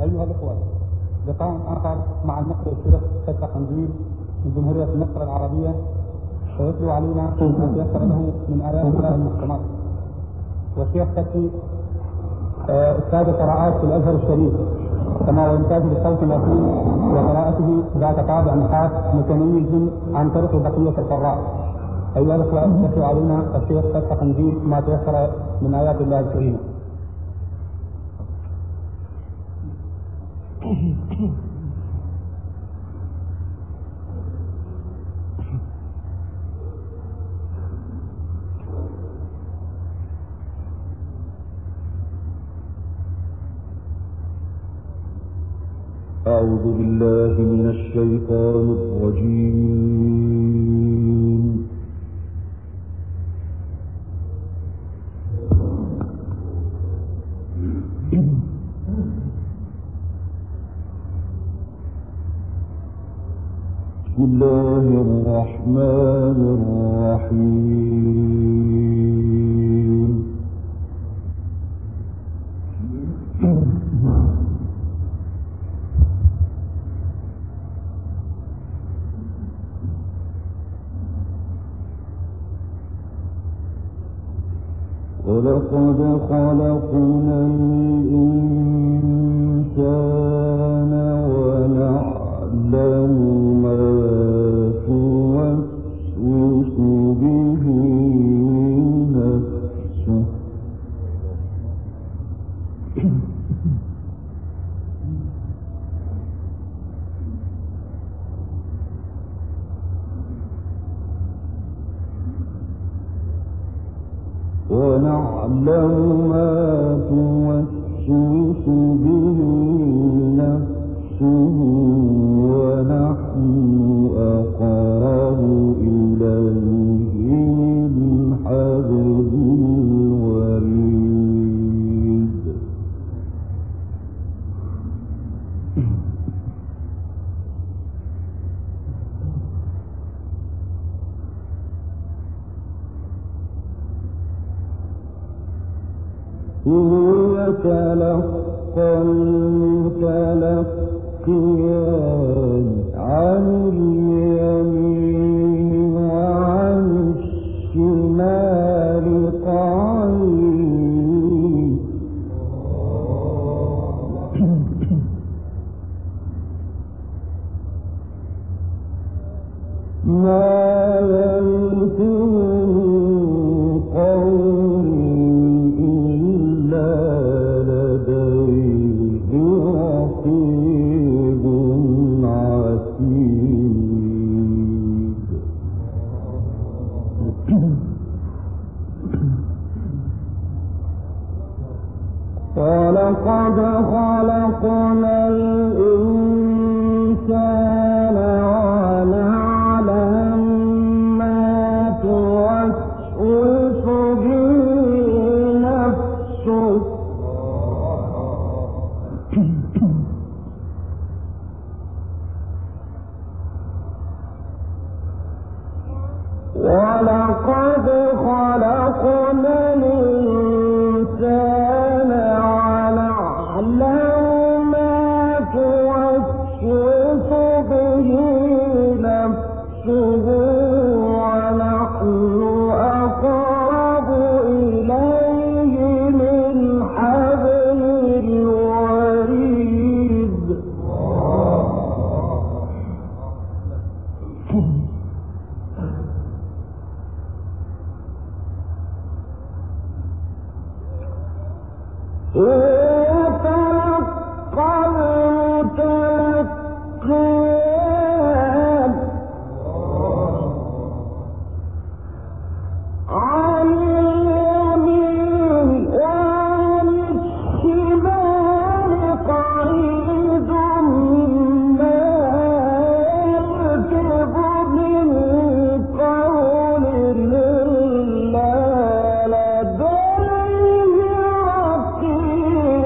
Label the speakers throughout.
Speaker 1: أيها الإخوة، لقاء آخر مع المقرئ الشيخ فتحي قنديل من جمهورية مصر العربية، سيتلو علينا ما تيسر له من آيات الله المحكمات. والشيخ فتحي أستاذ قراءات في الأزهر الشريف، كما هو يمتاز بصوت لطيف وقراءته ذات طابع خاص متميز عن طريق بقية القراء. أيها الإخوة، يتلو علينا الشيخ فتحي قنديل ما تيسر من آيات الله الكريمة.
Speaker 2: أعوذ بالله من الشيطان الرجيم. بسم الله الرحمن الرحيم. ولقد خلقنا الإنسان ونعلم ما توسوس به نفسه ونعلم ما توسوس به نفسه ونحن أقرب إليه من حبل الوريد. إذ يتلقى المتلقيان عن اليمين وعن الشمال قعيد. ما يلفظ من قول إلا لديه رقيب عتيد. ولقد خلقنا الإنسان ونعلم ما توسوس به نفسه ولقد خلقنا الإنسان ونعلم ما توسوس به نفسه ونحن أقرب إليه من حبل الوريد. يتلقى المتلقيان عن اليمين وعن الشمال قعيد. ما يلفظ من قول إلا لديه رقيب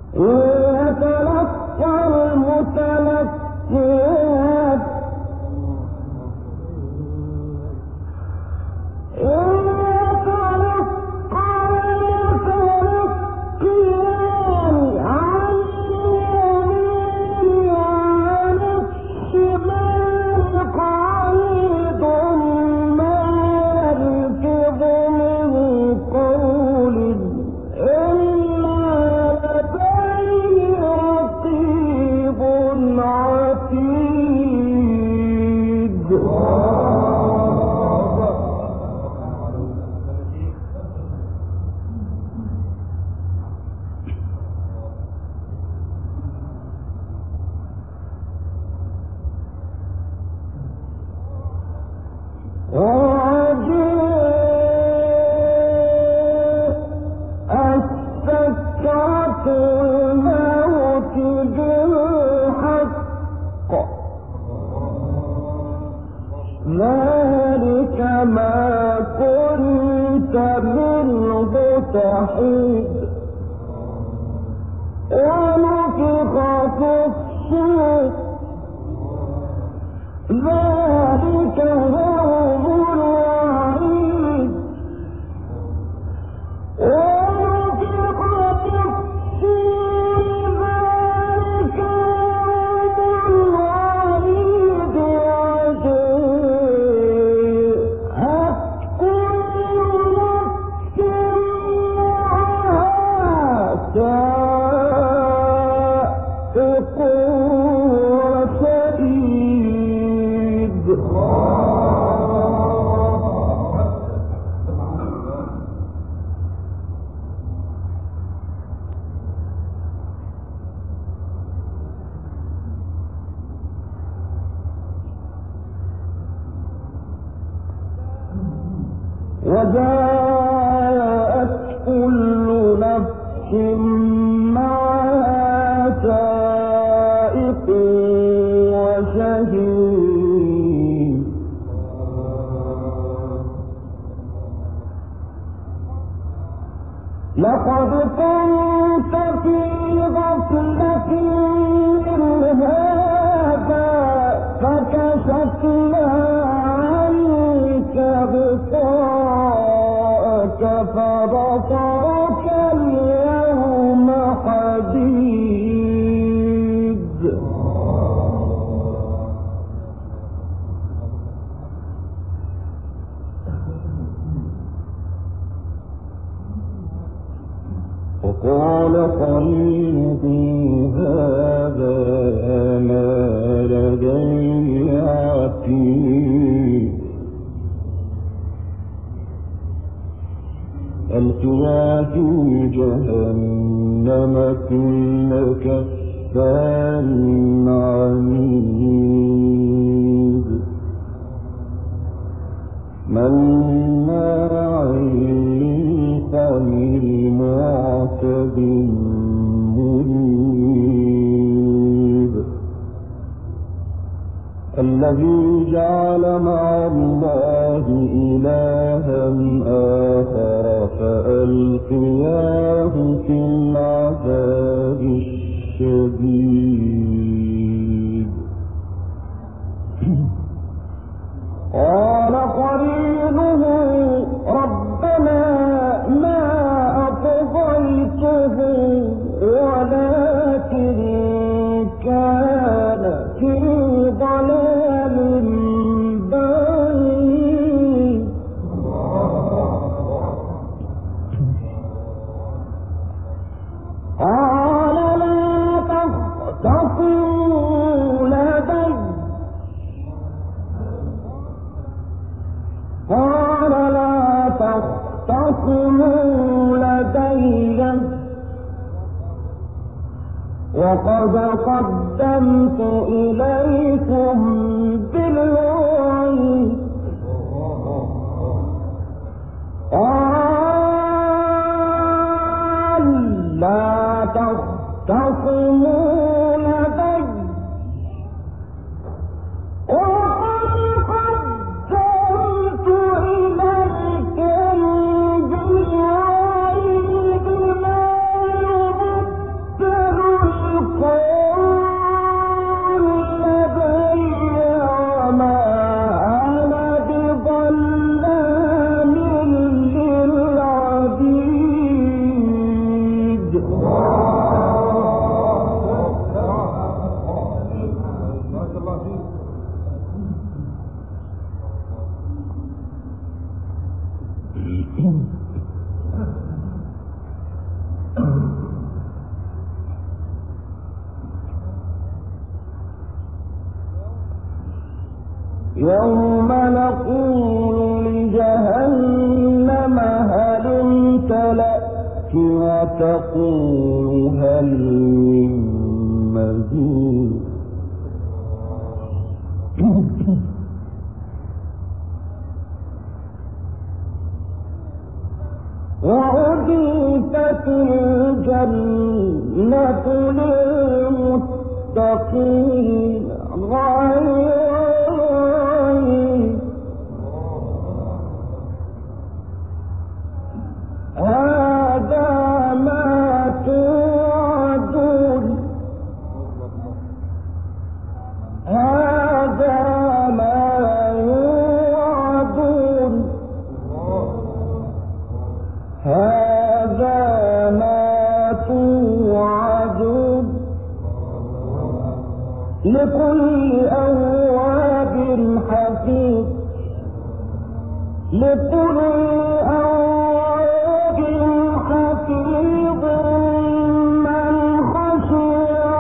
Speaker 2: يتلقى المتلقيات ذلك ما كنت منه تحيد ونفخ في الصور ذلك يوم الوعيد ونفخ في الصور ذلك يوم الوعيد وجاءت كل نفس معها سائق وشهيد لقد كنت في غفلة من هذا فكشفنا عنك غطاءك فبصرك اليوم حديد وقال قرينه هذا ما لدي عتيد ألقيا في جهنم كل كفار عنيد مناع للخير معتد مريب الذي جعل مع الله إلها آخر فألقياه في العذاب الشديد قال قرينه ربنا ما أطغيته ولكن كان في ضلال بعيد قال لا تختصموا لدي قال لا تختصموا لدي وقد قدمت إليكم بالوعيد قال لا تختصموا لدي وقد قدمت إليكم بالوعيد ما يرد يوم نقول لجهنم هل امتلأت وتقول هل من مزيد وأزلفت الجنة للمتقين غير هذا ما توعدون هذا ما يوعدون هذا ما توعدون لكل أواب حفيظ لكل أواب حفيظ من خشي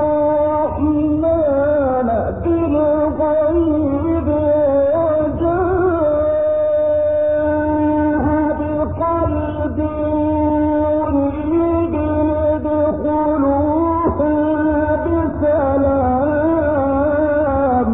Speaker 2: الرحمن بالغيب وجاء بقلب منيب ادخلوها بسلام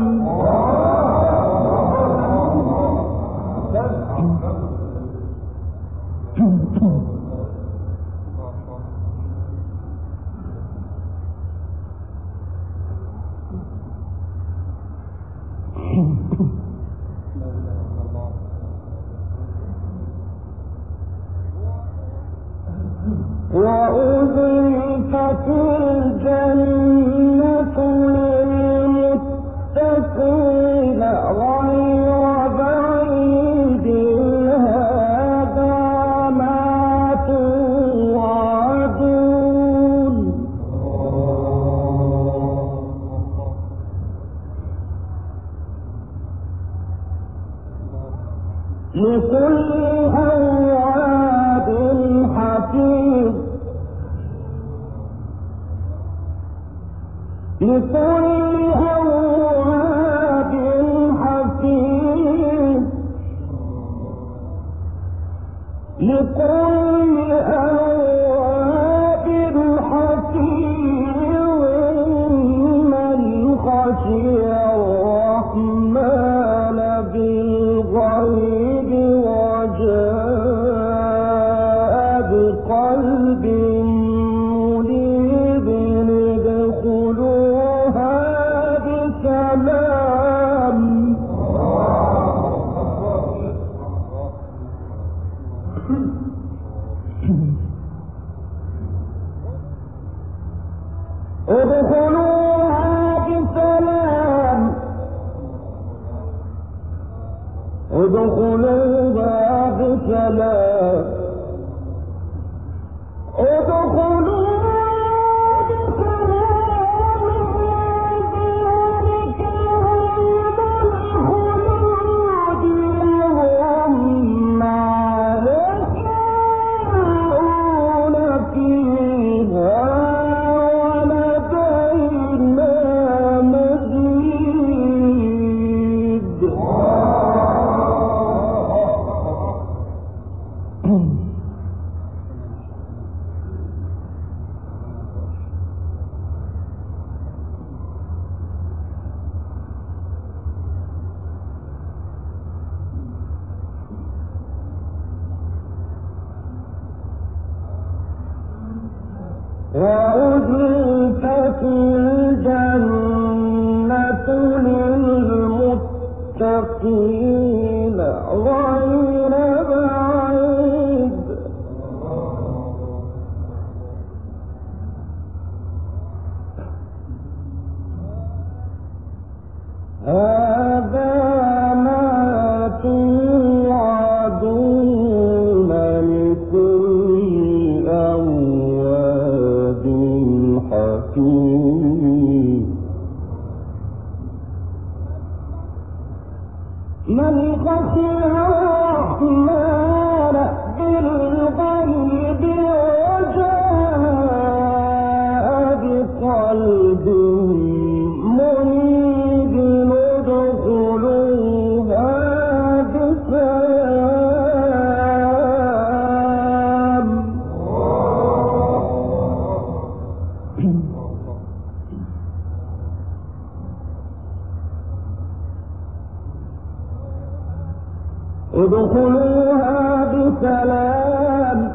Speaker 2: وأزلفت الجنة للمتقين غير بعيد هذا ما توعدون لكل أواب حفيظ لكل أواب حفيظ لكل أواب حفيظ من خشي الرحمن بالغيب وجاء بقلب منيب ادخلوها بسلام ادخلوها بسلام ادخلوها بسلام ادخلوها بسلام ذلك يوم الخلود لهم ما يشاءون فيها ولدينا مزيد وأزلفت الجنة للمتقين غير بعيد هذا ما توعدون لكل أواب حفيظ من خشي الرحمن بالغيب وجاء بقلب منيب ادخلوها ادخلوها بسلام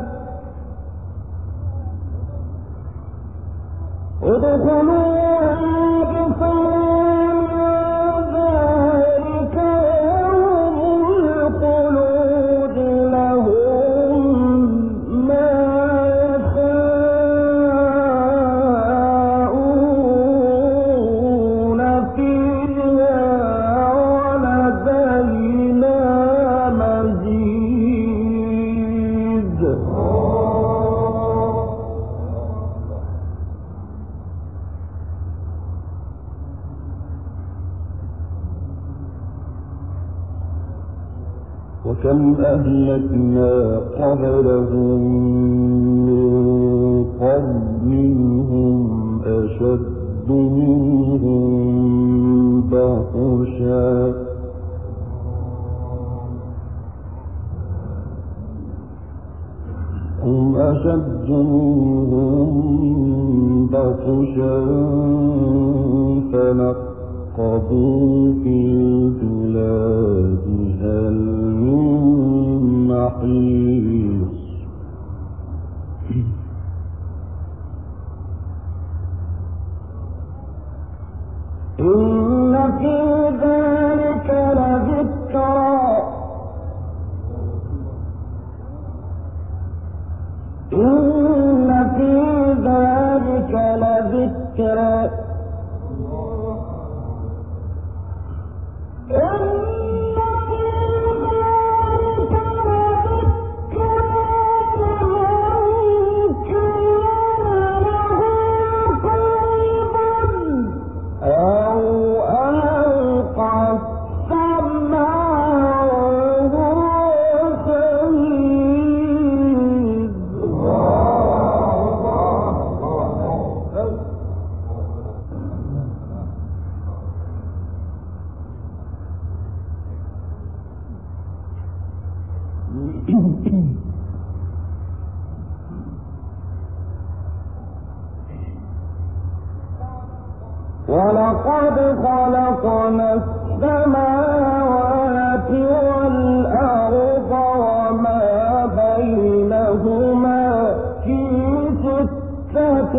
Speaker 2: ذلك يوم الخلود لهم ما يشاءون فيها ولدينا مزيد. وكم أهلكنا قبلهم من قرن هم أشد منهم بطشا فنقبوا في البلاد هل من محيص. إن في ذلك لذكرى ولقد خلقنا السماوات والأرض وما بينهما في 6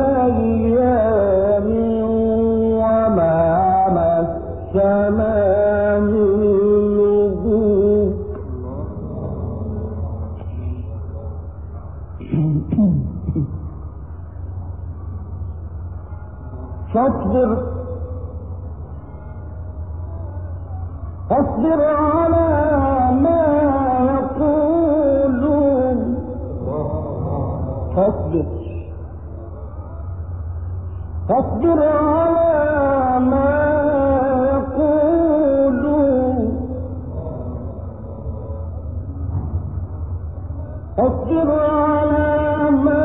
Speaker 2: أيام وما مسنا من لغوب. فاصبر على ما يقولون. فاصبر على ما يقولون. فاصبر على ما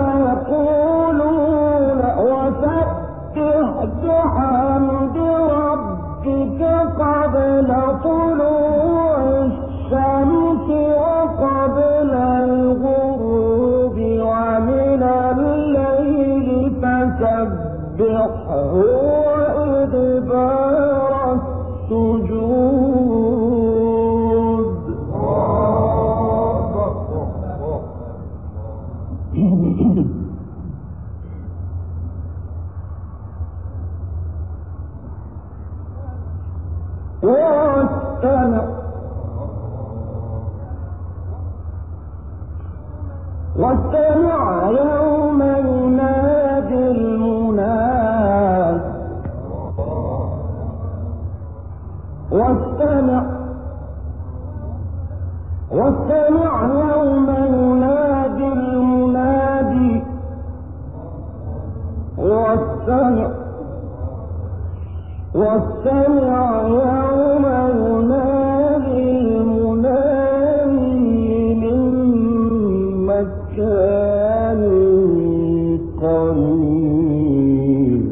Speaker 2: يقولون وسبح بحمد ربك قبل طلوع الشمس وقبل الغروب ومن الليل فسبحه وإدبار السجود. واستمع يوم ينادي المناد. واستمع يوم ينادي المنادي. واستمع يوم ينادي المنادي من مكان قريب.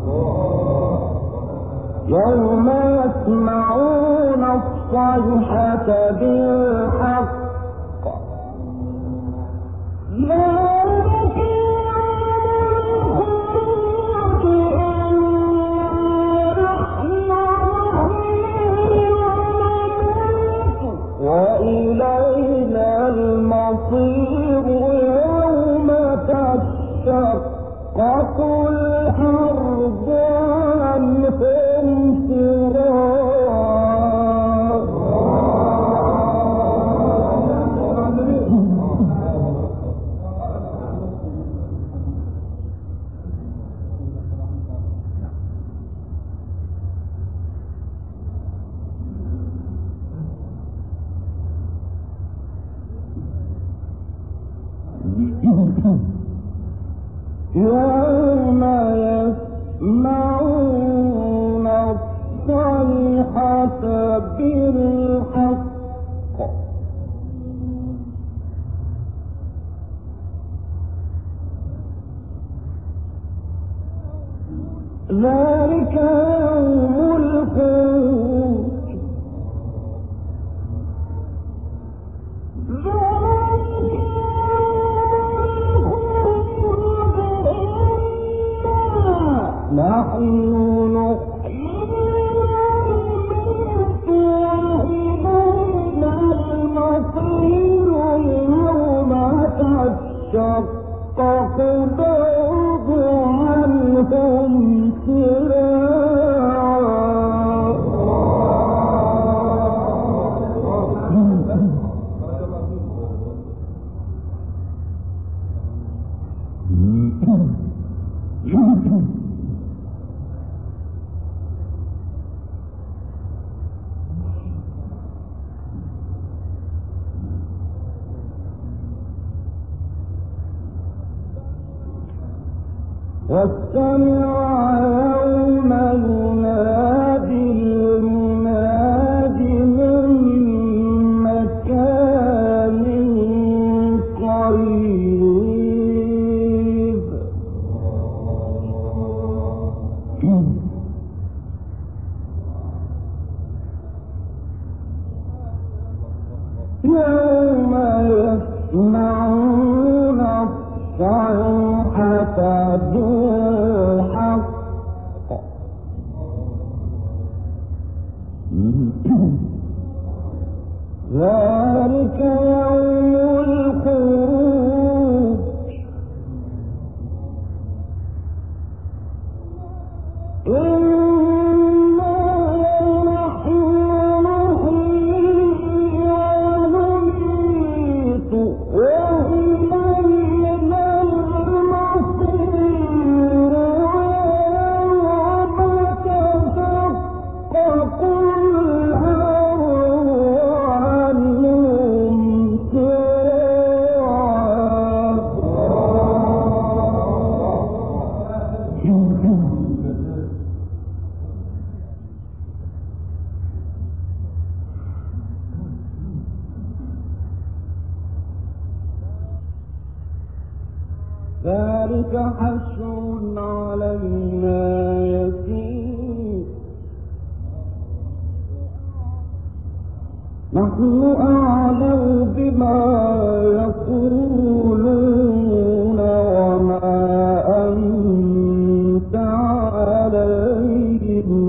Speaker 2: يوم يسمعون الصيحة بالحق ذلك يوم الأرض عنهم يوم يسمعون الصيحة بالحق ذلك يوم الخروج نحن نحيي وإلينا المصير يوم تشقق الأرض عنهم واستمع يوم ينادي المناد من مكان قريب يوم يسمعون الصيحة بالحق ذلك يوم الخروج إنا نحن نحيي ونميت وإلينا المصير ويوم تشقق الأرض عنهم ذلك حشر علينا يسير نحن أعلم بما يقولون وما أنت عليهم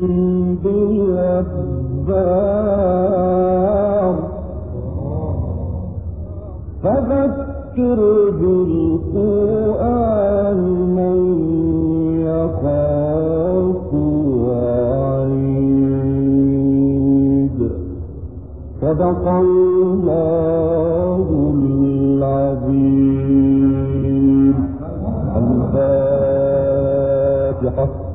Speaker 2: بجبار فذكر بالقرآن من يخاف وعيد صدق الله العظيم. الفاتحة.